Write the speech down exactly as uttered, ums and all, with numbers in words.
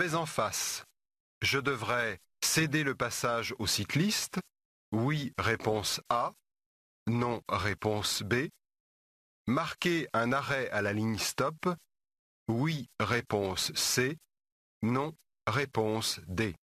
vais en face. Je devrais céder le passage aux cyclistes. Oui, réponse A. Non, réponse B. Marquer un arrêt à la ligne stop. Oui, réponse C. Non, réponse D.